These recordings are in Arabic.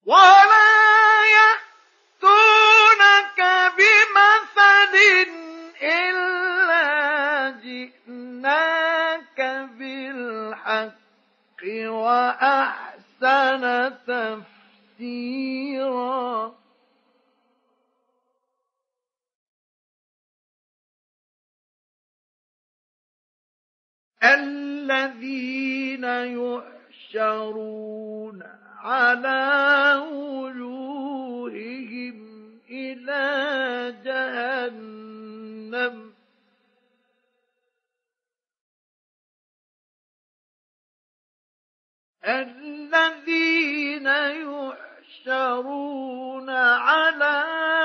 ولا يأتونك بمثل إلا جئناك بالحق وأحسن تفسيرا. الذين يحشرون على وجوههم إلى جهنم الذين يحشرون على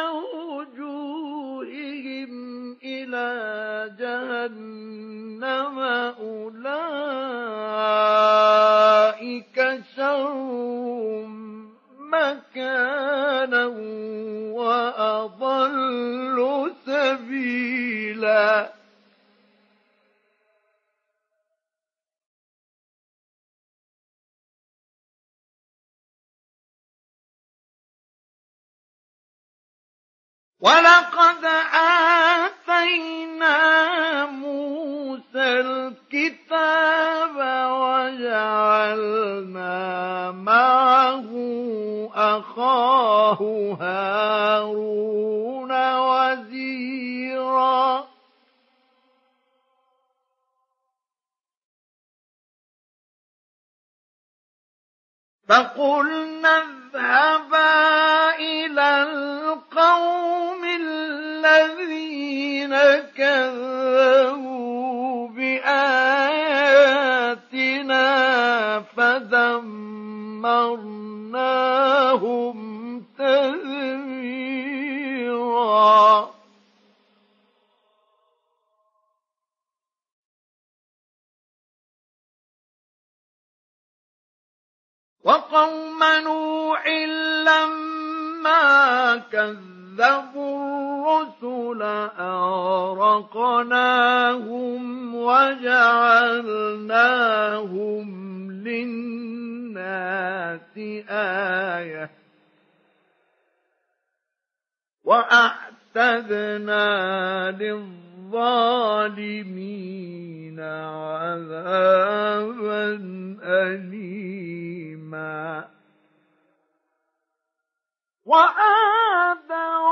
وجوههم إلى جهنم أولئك شر مكانا وأضل سبيلا. ولقد آتينا موسى الكتاب وجعلنا معه أخاه هارون وزيرا. فقلنا اذهبا إلى القوم الذين كذبوا بآياتنا فدمرناهم تدميرا. وقوم نوح لما كذبوا الرسل أغرقناهم وجعلناهم للناس آية وأعتدنا للظالمين عذابا أليما. وعادا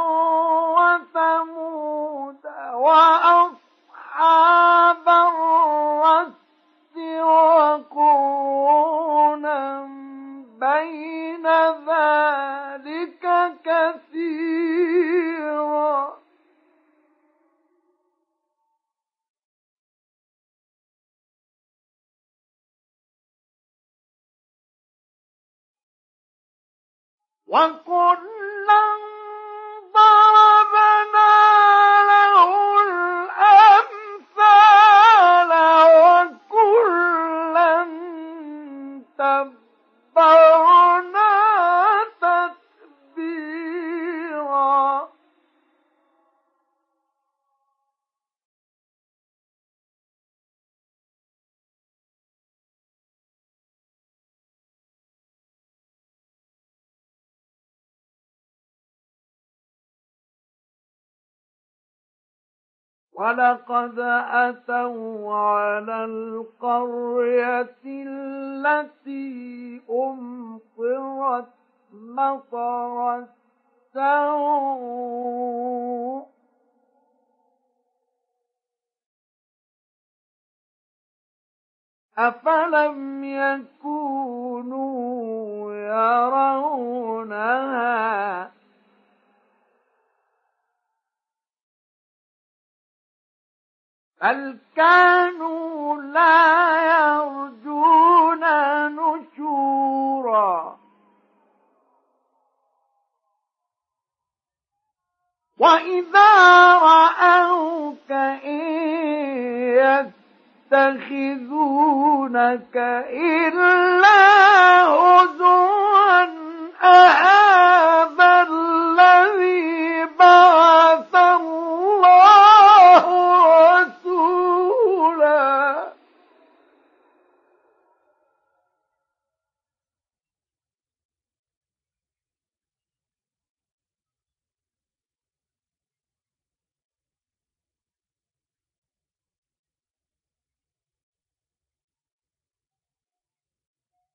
وثمود وأصحاب الرس وقرونا بين ذلك كثيرا. وكلا ضربنا له الأمثال وكلا تبرنا تتبيرا. ولقد أتوا على القرية التي أمطرت مطر السوء أفلم يكونوا يرونها بل كانوا لا يرجون نشورا. وإذا رأوك إن يتخذونك إلا هزوا أهذا الذي بعث الله رسولا.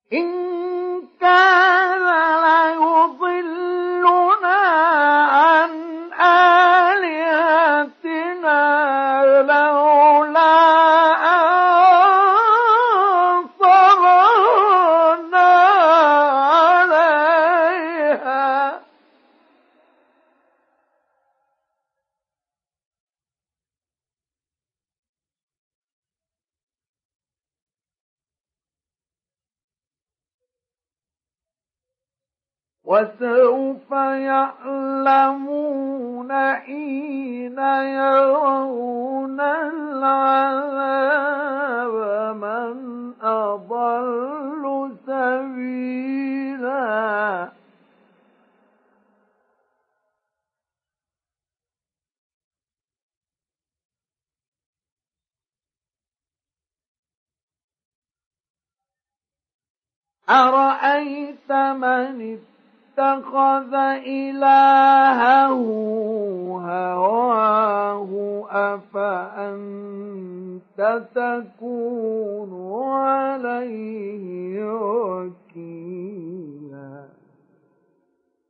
إن كان ليضلنا عن آلهتنا لولا أن صبرنا عليها وسوف يعلمون حين يرون العذاب من أضل سبيلا أرأيت من اتخذ إلهه هواه أفأنت تكون عليه وكيلا